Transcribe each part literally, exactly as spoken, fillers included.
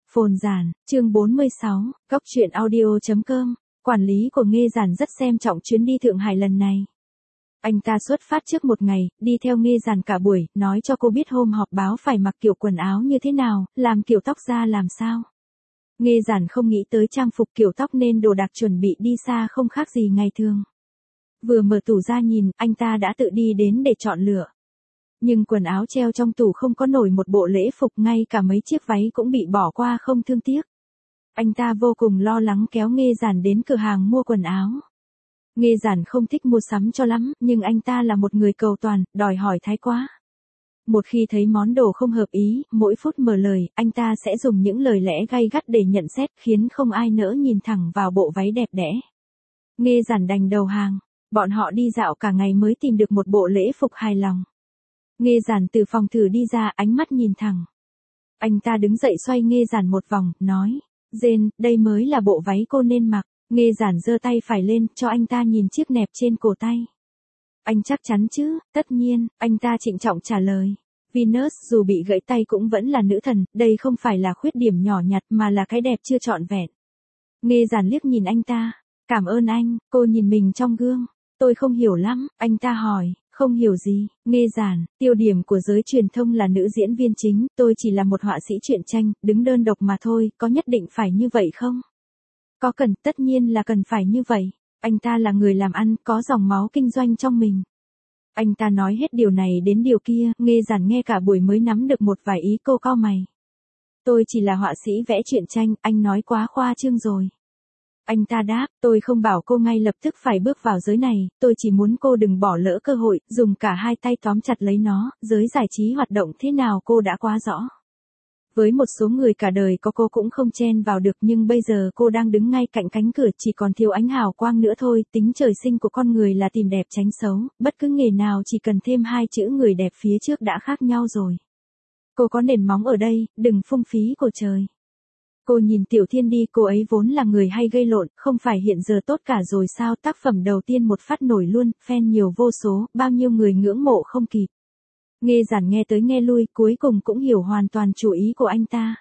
Phồn Giản, chương bốn mươi sáu, Góc truyện audio.com, quản lý của Nghê Giản rất xem trọng chuyến đi Thượng Hải lần này. Anh ta xuất phát trước một ngày, đi theo Nghê Giản cả buổi, nói cho cô biết hôm họp báo phải mặc kiểu quần áo như thế nào, làm kiểu tóc ra làm sao. Nghê Giản không nghĩ tới trang phục kiểu tóc nên đồ đạc chuẩn bị đi xa không khác gì ngày thường. Vừa mở tủ ra nhìn, anh ta đã tự đi đến để chọn lựa. Nhưng quần áo treo trong tủ không có nổi một bộ lễ phục, ngay cả mấy chiếc váy cũng bị bỏ qua không thương tiếc. Anh ta vô cùng lo lắng kéo Nghê Giản đến cửa hàng mua quần áo. Nghê Giản không thích mua sắm cho lắm, nhưng anh ta là một người cầu toàn, đòi hỏi thái quá. Một khi thấy món đồ không hợp ý, mỗi phút mở lời, anh ta sẽ dùng những lời lẽ gay gắt để nhận xét, khiến không ai nỡ nhìn thẳng vào bộ váy đẹp đẽ. Nghê Giản đành đầu hàng. Bọn họ đi dạo cả ngày mới tìm được một bộ lễ phục hài lòng. Nghê Giản từ phòng thử đi ra, ánh mắt nhìn thẳng. Anh ta đứng dậy xoay Nghê Giản một vòng, nói, Jane, đây mới là bộ váy cô nên mặc. Nghê Giản giơ tay phải lên, cho anh ta nhìn chiếc nẹp trên cổ tay. Anh chắc chắn chứ? Tất nhiên, anh ta trịnh trọng trả lời. Venus dù bị gãy tay cũng vẫn là nữ thần, đây không phải là khuyết điểm nhỏ nhặt mà là cái đẹp chưa trọn vẹn. Nghê Giản liếc nhìn anh ta. Cảm ơn anh. Cô nhìn mình trong gương. Tôi không hiểu lắm, anh ta hỏi. Không hiểu gì. Nghê Giản, tiêu điểm của giới truyền thông là nữ diễn viên chính, tôi chỉ là một họa sĩ truyện tranh, đứng đơn độc mà thôi, có nhất định phải như vậy không? Có cần, tất nhiên là cần phải như vậy. Anh ta là người làm ăn, có dòng máu kinh doanh trong mình. Anh ta nói hết điều này đến điều kia, Nghê Giản nghe cả buổi mới nắm được một vài ý, cô cau mày. Tôi chỉ là họa sĩ vẽ truyện tranh, anh nói quá khoa trương rồi. Anh ta đáp, tôi không bảo cô ngay lập tức phải bước vào giới này, tôi chỉ muốn cô đừng bỏ lỡ cơ hội, dùng cả hai tay tóm chặt lấy nó, giới giải trí hoạt động thế nào cô đã quá rõ. Với một số người cả đời có cô cũng không chen vào được, nhưng bây giờ cô đang đứng ngay cạnh cánh cửa, chỉ còn thiếu ánh hào quang nữa thôi, tính trời sinh của con người là tìm đẹp tránh xấu, bất cứ nghề nào chỉ cần thêm hai chữ người đẹp phía trước đã khác nhau rồi. Cô có nền móng ở đây, đừng phung phí của trời. Cô nhìn Tiểu Thiên đi, cô ấy vốn là người hay gây lộn, không phải hiện giờ tốt cả rồi sao? Tác phẩm đầu tiên một phát nổi luôn, fan nhiều vô số, bao nhiêu người ngưỡng mộ không kịp. Nghê Giản nghe tới nghe lui, cuối cùng cũng hiểu hoàn toàn chủ ý của anh ta.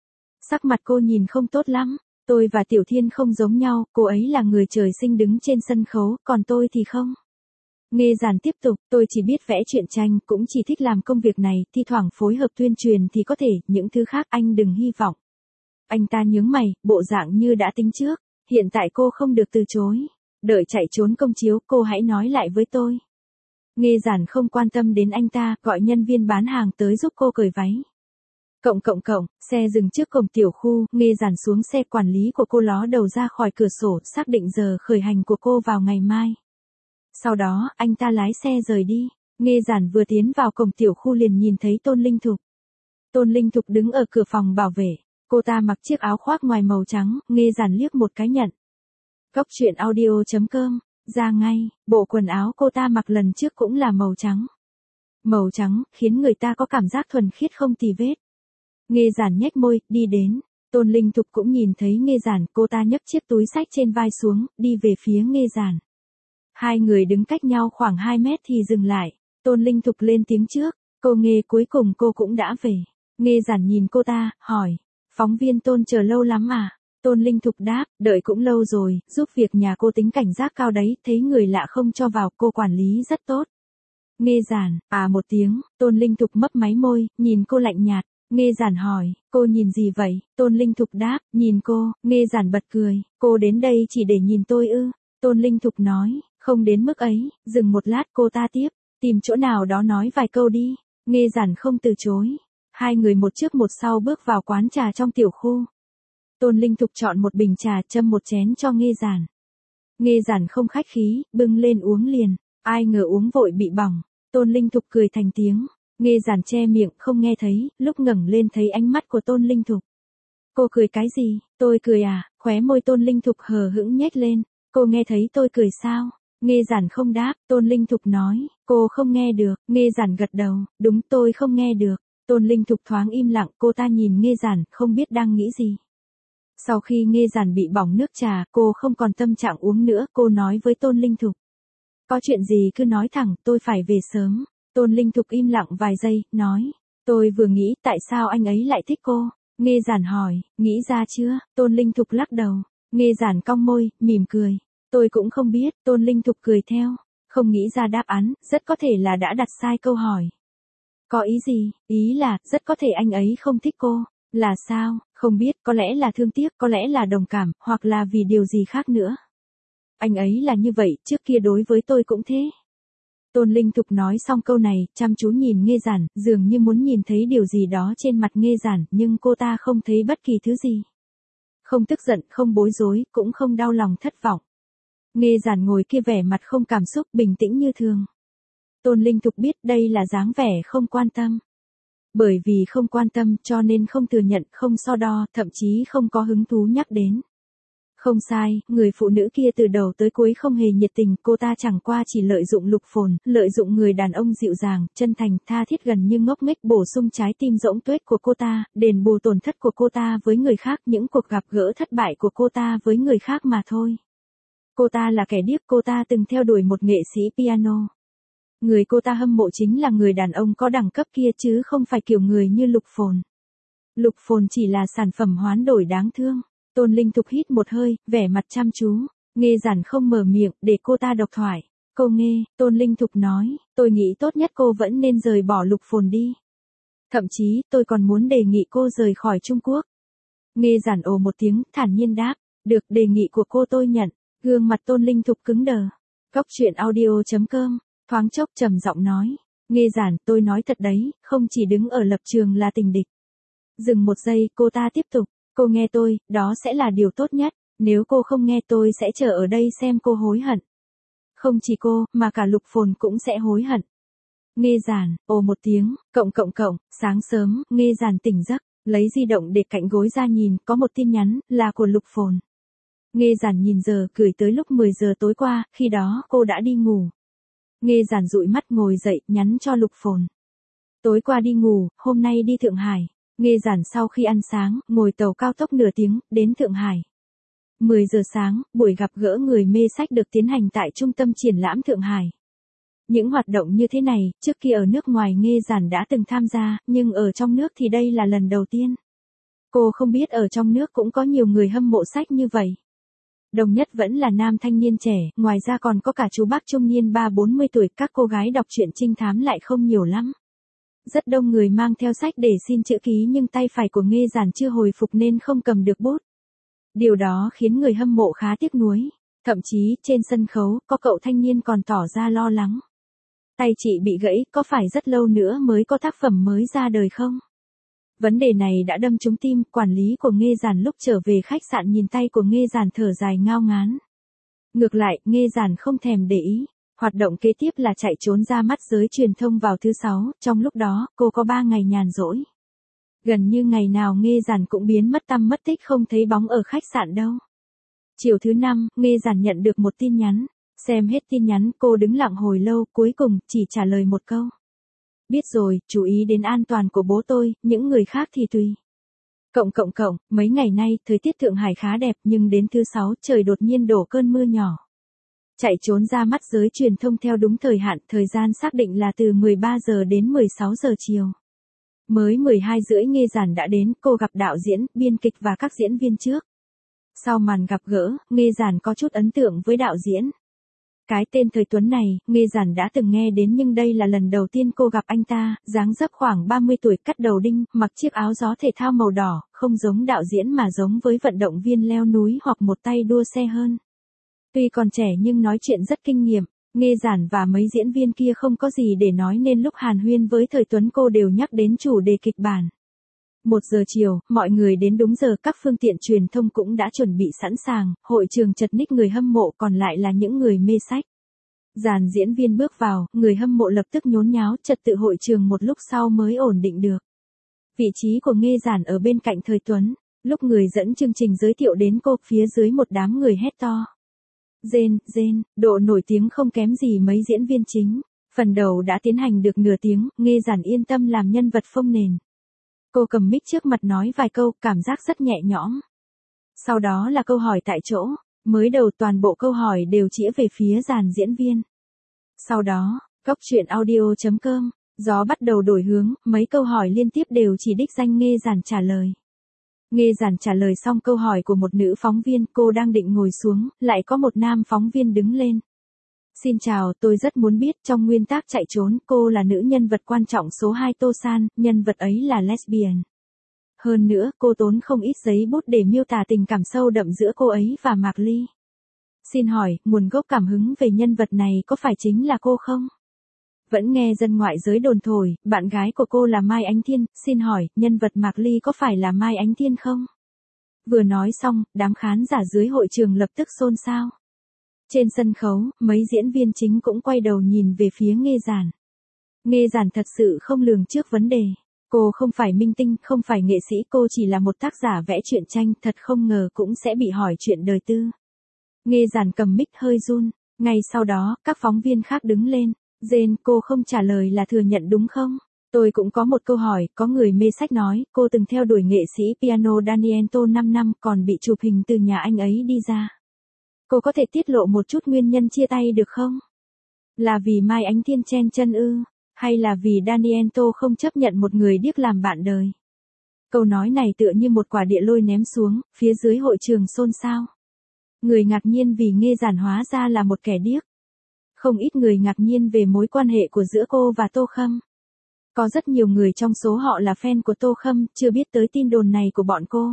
Sắc mặt cô nhìn không tốt lắm. Tôi và Tiểu Thiên không giống nhau, cô ấy là người trời sinh đứng trên sân khấu, còn tôi thì không. Nghê Giản tiếp tục, tôi chỉ biết vẽ truyện tranh, cũng chỉ thích làm công việc này, thi thoảng phối hợp tuyên truyền thì có thể, những thứ khác anh đừng hy vọng. Anh ta nhướng mày, bộ dạng như đã tính trước, hiện tại cô không được từ chối. Đợi chạy trốn công chiếu, cô hãy nói lại với tôi. Nghê Giản không quan tâm đến anh ta, gọi nhân viên bán hàng tới giúp cô cởi váy. Cộng cộng cộng, xe dừng trước cổng tiểu khu, Nghê Giản xuống xe, quản lý của cô ló đầu ra khỏi cửa sổ, xác định giờ khởi hành của cô vào ngày mai. Sau đó, anh ta lái xe rời đi. Nghê Giản vừa tiến vào cổng tiểu khu liền nhìn thấy Tôn Linh Thục. Tôn Linh Thục đứng ở cửa phòng bảo vệ. Cô ta mặc chiếc áo khoác ngoài màu trắng, Nghê Giản liếc một cái nhận. Góc truyện audio.com, ra ngay, bộ quần áo cô ta mặc lần trước cũng là màu trắng. Màu trắng, khiến người ta có cảm giác thuần khiết không tì vết. Nghê Giản nhếch môi, đi đến. Tôn Linh Thục cũng nhìn thấy Nghê Giản, cô ta nhấc chiếc túi xách trên vai xuống, đi về phía Nghê Giản. Hai người đứng cách nhau khoảng hai mét thì dừng lại. Tôn Linh Thục lên tiếng trước, cô Nghê, cuối cùng cô cũng đã về. Nghê Giản nhìn cô ta, hỏi. Phóng viên Tôn chờ lâu lắm à? Tôn Linh Thục đáp, đợi cũng lâu rồi, giúp việc nhà cô tính cảnh giác cao đấy, thấy người lạ không cho vào, cô quản lý rất tốt. Nghê Giản, à một tiếng, Tôn Linh Thục mấp máy môi, nhìn cô lạnh nhạt. Nghê Giản hỏi, cô nhìn gì vậy? Tôn Linh Thục đáp, nhìn cô. Nghê Giản bật cười, cô đến đây chỉ để nhìn tôi ư? Tôn Linh Thục nói, không đến mức ấy. Dừng một lát cô ta tiếp, tìm chỗ nào đó nói vài câu đi. Nghê Giản không từ chối. Hai người một trước một sau bước vào quán trà trong tiểu khu. Tôn Linh Thục chọn một bình trà, châm một chén cho Nghê Giản. Nghê Giản không khách khí, bưng lên uống liền. Ai ngờ uống vội bị bỏng. Tôn Linh Thục cười thành tiếng. Nghê Giản che miệng không nghe thấy, lúc ngẩng lên thấy ánh mắt của Tôn Linh Thục. Cô cười cái gì? Tôi cười à? Khóe môi Tôn Linh Thục hờ hững nhếch lên. Cô nghe thấy tôi cười sao? Nghê Giản không đáp. Tôn Linh Thục nói, cô không nghe được. Nghê Giản gật đầu, đúng, tôi không nghe được. Tôn Linh Thục thoáng im lặng, cô ta nhìn Nghê Giản, không biết đang nghĩ gì. Sau khi Nghê Giản bị bỏng nước trà, cô không còn tâm trạng uống nữa, cô nói với Tôn Linh Thục. Có chuyện gì cứ nói thẳng, tôi phải về sớm. Tôn Linh Thục im lặng vài giây, nói. Tôi vừa nghĩ tại sao anh ấy lại thích cô. Nghe Giản hỏi, nghĩ ra chưa? Tôn Linh Thục lắc đầu. Nghe Giản cong môi, mỉm cười. Tôi cũng không biết, Tôn Linh Thục cười theo. Không nghĩ ra đáp án, rất có thể là đã đặt sai câu hỏi. Có ý gì? Ý là, rất có thể anh ấy không thích cô. Là sao? Không biết, có lẽ là thương tiếc, có lẽ là đồng cảm, hoặc là vì điều gì khác nữa. Anh ấy là như vậy, trước kia đối với tôi cũng thế. Tôn Linh Thục nói xong câu này, chăm chú nhìn Nghe Giản, dường như muốn nhìn thấy điều gì đó trên mặt Nghe Giản, nhưng cô ta không thấy bất kỳ thứ gì. Không tức giận, không bối rối, cũng không đau lòng thất vọng. Nghe Giản ngồi kia vẻ mặt không cảm xúc, bình tĩnh như thường. Tôn Linh Thục biết đây là dáng vẻ không quan tâm. Bởi vì không quan tâm cho nên không thừa nhận, không so đo, thậm chí không có hứng thú nhắc đến. Không sai, người phụ nữ kia từ đầu tới cuối không hề nhiệt tình, cô ta chẳng qua chỉ lợi dụng Lục Phồn, lợi dụng người đàn ông dịu dàng, chân thành, tha thiết gần như ngốc nghếch bổ sung trái tim rỗng tuếch của cô ta, đền bù tổn thất của cô ta với người khác, những cuộc gặp gỡ thất bại của cô ta với người khác mà thôi. Cô ta là kẻ điếc, cô ta từng theo đuổi một nghệ sĩ piano. Người cô ta hâm mộ chính là người đàn ông có đẳng cấp kia chứ không phải kiểu người như Lục Phồn. Lục Phồn chỉ là sản phẩm hoán đổi đáng thương. Tôn Linh Thục hít một hơi, vẻ mặt chăm chú. Nghe Giản không mở miệng, để cô ta độc thoại. Cô nghe, Tôn Linh Thục nói, tôi nghĩ tốt nhất cô vẫn nên rời bỏ Lục Phồn đi. Thậm chí, tôi còn muốn đề nghị cô rời khỏi Trung Quốc. Nghe Giản ồ một tiếng, thản nhiên đáp. Được, đề nghị của cô tôi nhận. Gương mặt Tôn Linh Thục cứng đờ. Góc truyện audio chấm com, thoáng chốc trầm giọng nói. Nghe Giản, tôi nói thật đấy, không chỉ đứng ở lập trường là tình địch. Dừng một giây, cô ta tiếp tục. Cô nghe tôi, đó sẽ là điều tốt nhất. Nếu cô không nghe tôi sẽ chờ ở đây xem cô hối hận. Không chỉ cô, mà cả Lục Phồn cũng sẽ hối hận. Nghe Giản, ồ một tiếng, cộng cộng cộng, sáng sớm, Nghe Giản tỉnh giấc, lấy di động để cạnh gối ra nhìn, có một tin nhắn, là của Lục Phồn. Nghe Giản nhìn giờ, gửi tới lúc mười giờ tối qua, khi đó, cô đã đi ngủ. Nghe Giản dụi mắt ngồi dậy, nhắn cho Lục Phồn. Tối qua đi ngủ, hôm nay đi Thượng Hải. Nghe Giản sau khi ăn sáng, ngồi tàu cao tốc nửa tiếng, đến Thượng Hải. mười giờ sáng, buổi gặp gỡ người mê sách được tiến hành tại Trung tâm Triển lãm Thượng Hải. Những hoạt động như thế này, trước kia ở nước ngoài Nghe Giản đã từng tham gia, nhưng ở trong nước thì đây là lần đầu tiên. Cô không biết ở trong nước cũng có nhiều người hâm mộ sách như vậy. Đồng nhất vẫn là nam thanh niên trẻ, ngoài ra còn có cả chú bác trung niên ba bốn mươi tuổi, các cô gái đọc truyện trinh thám lại không nhiều lắm. Rất đông người mang theo sách để xin chữ ký nhưng tay phải của Nghe Giản chưa hồi phục nên không cầm được bút. Điều đó khiến người hâm mộ khá tiếc nuối. Thậm chí, trên sân khấu, có cậu thanh niên còn tỏ ra lo lắng. Tay chị bị gãy, có phải rất lâu nữa mới có tác phẩm mới ra đời không? Vấn đề này đã đâm trúng tim, quản lý của Nghe Giản lúc trở về khách sạn nhìn tay của Nghe Giản thở dài ngao ngán. Ngược lại, Nghe Giản không thèm để ý. Hoạt động kế tiếp là chạy trốn ra mắt giới truyền thông vào thứ sáu, trong lúc đó, cô có ba ngày nhàn rỗi. Gần như ngày nào Nghe Giản cũng biến mất tăm mất tích không thấy bóng ở khách sạn đâu. Chiều thứ năm, Nghe Giản nhận được một tin nhắn. Xem hết tin nhắn, cô đứng lặng hồi lâu, cuối cùng, chỉ trả lời một câu. Biết rồi, chú ý đến an toàn của bố tôi, những người khác thì tùy. Cộng cộng cộng, mấy ngày nay, thời tiết Thượng Hải khá đẹp nhưng đến thứ sáu, trời đột nhiên đổ cơn mưa nhỏ. Chạy trốn ra mắt giới truyền thông theo đúng thời hạn, thời gian xác định là từ mười ba giờ đến mười sáu giờ chiều. Mới mười hai rưỡi Nghe Giản đã đến, cô gặp đạo diễn, biên kịch và các diễn viên trước. Sau màn gặp gỡ, Nghe Giản có chút ấn tượng với đạo diễn. Cái tên Thời Tuấn này, Nghe Giản đã từng nghe đến nhưng đây là lần đầu tiên cô gặp anh ta, dáng dấp khoảng ba mươi tuổi, cắt đầu đinh, mặc chiếc áo gió thể thao màu đỏ, không giống đạo diễn mà giống với vận động viên leo núi hoặc một tay đua xe hơn. Tuy còn trẻ nhưng nói chuyện rất kinh nghiệm, Nghe Giản và mấy diễn viên kia không có gì để nói nên lúc hàn huyên với Thời Tuấn cô đều nhắc đến chủ đề kịch bản. Một giờ chiều, mọi người đến đúng giờ, các phương tiện truyền thông cũng đã chuẩn bị sẵn sàng, hội trường chật ních người hâm mộ còn lại là những người mê sách. Dàn diễn viên bước vào, người hâm mộ lập tức nhốn nháo, trật tự hội trường một lúc sau mới ổn định được. Vị trí của Nghe Giản ở bên cạnh Thời Tuấn, lúc người dẫn chương trình giới thiệu đến cô, phía dưới một đám người hét to. Rên, rên, độ nổi tiếng không kém gì mấy diễn viên chính. Phần đầu đã tiến hành được nửa tiếng, Nghe Giản yên tâm làm nhân vật phông nền. Cô cầm mic trước mặt nói vài câu, cảm giác rất nhẹ nhõm. Sau đó là câu hỏi tại chỗ, mới đầu toàn bộ câu hỏi đều chĩa về phía dàn diễn viên. Sau đó, góc truyện audio chấm com, gió bắt đầu đổi hướng, mấy câu hỏi liên tiếp đều chỉ đích danh Nghe Giản trả lời. Nghe Giản trả lời xong câu hỏi của một nữ phóng viên, cô đang định ngồi xuống, lại có một nam phóng viên đứng lên. Xin chào, tôi rất muốn biết trong nguyên tắc chạy trốn, cô là nữ nhân vật quan trọng số hai Tô San, nhân vật ấy là lesbian. Hơn nữa, cô tốn không ít giấy bút để miêu tả tình cảm sâu đậm giữa cô ấy và Mạc Ly. Xin hỏi, nguồn gốc cảm hứng về nhân vật này có phải chính là cô không? Vẫn nghe dân ngoại giới đồn thổi, bạn gái của cô là Mai Ánh Thiên, xin hỏi, nhân vật Mạc Ly có phải là Mai Ánh Thiên không? Vừa nói xong, đám khán giả dưới hội trường lập tức xôn xao. Trên sân khấu, mấy diễn viên chính cũng quay đầu nhìn về phía Nghe Giản. Nghe Giản thật sự không lường trước vấn đề. Cô không phải minh tinh, không phải nghệ sĩ, cô chỉ là một tác giả vẽ truyện tranh, thật không ngờ cũng sẽ bị hỏi chuyện đời tư. Nghe Giản cầm mic hơi run, ngay sau đó, các phóng viên khác đứng lên. Jane, cô không trả lời là thừa nhận đúng không? Tôi cũng có một câu hỏi, có người mê sách nói, cô từng theo đuổi nghệ sĩ piano Daniel Tô năm năm còn bị chụp hình từ nhà anh ấy đi ra. Cô có thể tiết lộ một chút nguyên nhân chia tay được không? Là vì Mai Ánh Thiên chen chân ư? Hay là vì Daniel Tô không chấp nhận một người điếc làm bạn đời? Câu nói này tựa như một quả địa lôi ném xuống, phía dưới hội trường xôn xao. Người ngạc nhiên vì Nghe Giản hóa ra là một kẻ điếc. Không ít người ngạc nhiên về mối quan hệ của giữa cô và Tô Khâm. Có rất nhiều người trong số họ là fan của Tô Khâm, chưa biết tới tin đồn này của bọn cô.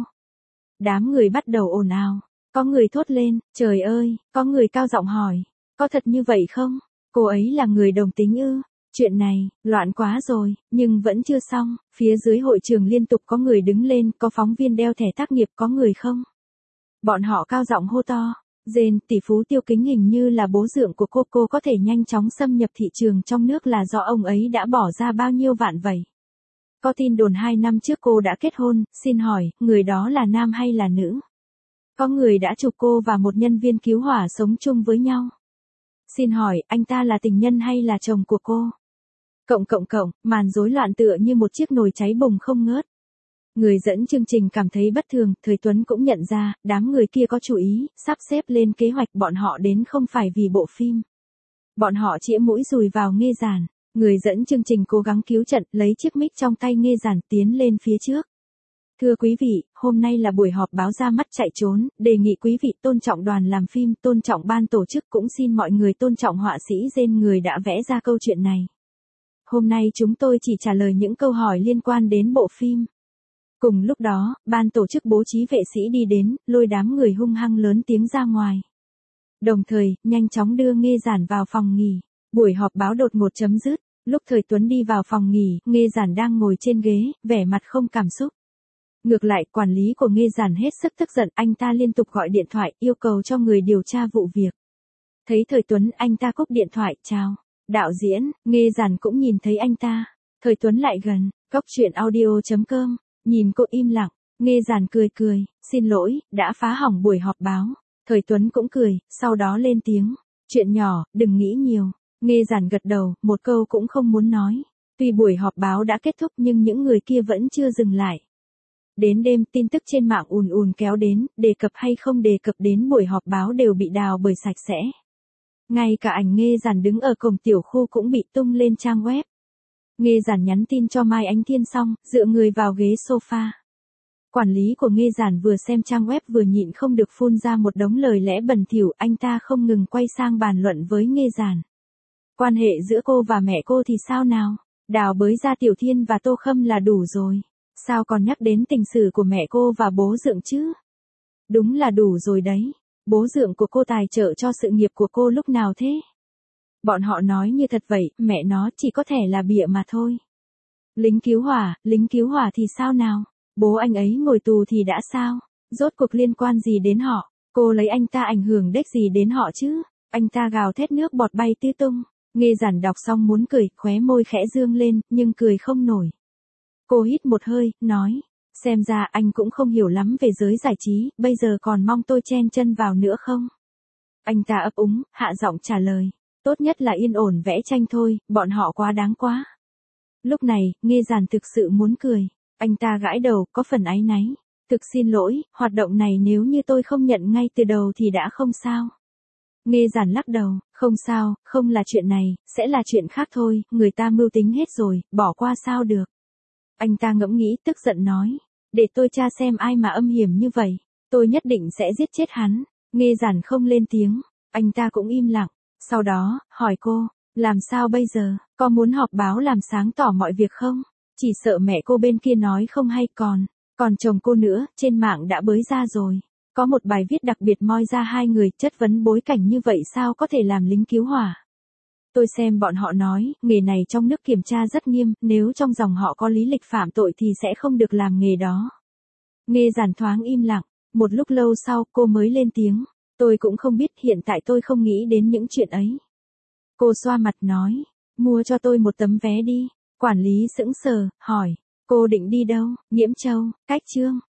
Đám người bắt đầu ồn ào. Có người thốt lên, trời ơi, có người cao giọng hỏi, có thật như vậy không? Cô ấy là người đồng tính ư? Chuyện này, loạn quá rồi, nhưng vẫn chưa xong, phía dưới hội trường liên tục có người đứng lên, có phóng viên đeo thẻ tác nghiệp, có người không? Bọn họ cao giọng hô to, Jane, tỷ phú Tiêu Kính hình như là bố dượng của cô, cô có thể nhanh chóng xâm nhập thị trường trong nước là do ông ấy đã bỏ ra bao nhiêu vạn vậy? Có tin đồn hai năm trước cô đã kết hôn, xin hỏi, người đó là nam hay là nữ? Có người đã chụp cô và một nhân viên cứu hỏa sống chung với nhau. Xin hỏi, anh ta là tình nhân hay là chồng của cô? Cộng cộng cộng, màn rối loạn tựa như một chiếc nồi cháy bùng không ngớt. Người dẫn chương trình cảm thấy bất thường, Thời Tuấn cũng nhận ra, đám người kia có chủ ý, sắp xếp lên kế hoạch bọn họ đến không phải vì bộ phim. Bọn họ chĩa mũi dùi vào Nghe Giản. Người dẫn chương trình cố gắng cứu trận, lấy chiếc mic trong tay Nghe Giản tiến lên phía trước. Thưa quý vị, hôm nay là buổi họp báo ra mắt chạy trốn, đề nghị quý vị tôn trọng đoàn làm phim, tôn trọng ban tổ chức, cũng xin mọi người tôn trọng họa sĩ Jane, người đã vẽ ra câu chuyện này. Hôm nay chúng tôi chỉ trả lời những câu hỏi liên quan đến bộ phim. Cùng lúc đó, ban tổ chức bố trí vệ sĩ đi đến, lôi đám người hung hăng lớn tiếng ra ngoài. Đồng thời, nhanh chóng đưa Nghe Giản vào phòng nghỉ. Buổi họp báo đột ngột chấm dứt. Lúc Thời Tuấn đi vào phòng nghỉ, Nghe Giản đang ngồi trên ghế, vẻ mặt không cảm xúc. Ngược lại, quản lý của Nghe Giản hết sức tức giận, anh ta liên tục gọi điện thoại, yêu cầu cho người điều tra vụ việc. Thấy Thời Tuấn, anh ta cúp điện thoại, chào. Đạo diễn, Nghe Giản cũng nhìn thấy anh ta. Thời Tuấn lại gần, góc chuyện audio chấm com, nhìn cô im lặng, Nghe Giản cười cười, xin lỗi, đã phá hỏng buổi họp báo. Thời Tuấn cũng cười, sau đó lên tiếng, chuyện nhỏ, đừng nghĩ nhiều. Nghe Giản gật đầu, một câu cũng không muốn nói. Tuy buổi họp báo đã kết thúc nhưng những người kia vẫn chưa dừng lại. Đến đêm, tin tức trên mạng ùn ùn kéo đến, đề cập hay không đề cập đến buổi họp báo đều bị đào bới sạch sẽ. Ngay cả ảnh Nghe Giản đứng ở cổng tiểu khu cũng bị tung lên trang web. Nghe Giản nhắn tin cho Mai Ánh Thiên xong, dựa người vào ghế sofa. Quản lý của Nghe Giản vừa xem trang web vừa nhịn không được phun ra một đống lời lẽ bẩn thỉu, anh ta không ngừng quay sang bàn luận với Nghe Giản. Quan hệ giữa cô và mẹ cô thì sao nào? Đào bới ra Tiểu Thiên và Tô Khâm là đủ rồi. Sao còn nhắc đến tình sử của mẹ cô và bố dượng chứ? Đúng là đủ rồi đấy. Bố dượng của cô tài trợ cho sự nghiệp của cô lúc nào thế? Bọn họ nói như thật vậy, mẹ nó chỉ có thể là bịa mà thôi. Lính cứu hỏa, lính cứu hỏa thì sao nào? Bố anh ấy ngồi tù thì đã sao? Rốt cuộc liên quan gì đến họ? Cô lấy anh ta ảnh hưởng đếch gì đến họ chứ? Anh ta gào thét nước bọt bay tứ tung. Nghe Giản đọc xong muốn cười, khóe môi khẽ dương lên, nhưng cười không nổi. Cô hít một hơi, nói, xem ra anh cũng không hiểu lắm về giới giải trí, bây giờ còn mong tôi chen chân vào nữa không? Anh ta ấp úng, hạ giọng trả lời, tốt nhất là yên ổn vẽ tranh thôi, bọn họ quá đáng quá. Lúc này, Nghe Giản thực sự muốn cười, anh ta gãi đầu, có phần áy náy, thực xin lỗi, hoạt động này nếu như tôi không nhận ngay từ đầu thì đã không sao. Nghe Giản lắc đầu, không sao, không là chuyện này, sẽ là chuyện khác thôi, người ta mưu tính hết rồi, bỏ qua sao được. Anh ta ngẫm nghĩ, tức giận nói, Để tôi tra xem ai mà âm hiểm như vậy. Tôi nhất định sẽ giết chết hắn. Nghe Giản không lên tiếng. Anh ta cũng im lặng. Sau đó, hỏi cô, làm sao bây giờ, có muốn họp báo làm sáng tỏ mọi việc không? Chỉ sợ mẹ cô bên kia nói không hay còn, còn chồng cô nữa, trên mạng đã bới ra rồi. Có một bài viết đặc biệt moi ra hai người chất vấn bối cảnh như vậy sao có thể làm lính cứu hỏa. Tôi xem bọn họ nói, nghề này trong nước kiểm tra rất nghiêm, nếu trong dòng họ có lý lịch phạm tội thì sẽ không được làm nghề đó. Nghe Giản thoáng im lặng, một lúc lâu sau cô mới lên tiếng. Tôi cũng không biết, hiện tại tôi không nghĩ đến những chuyện ấy. Cô xoa mặt nói, mua cho tôi một tấm vé đi. Quản lý sững sờ, hỏi, cô định đi đâu? Nhiễm Châu, Cách Trương.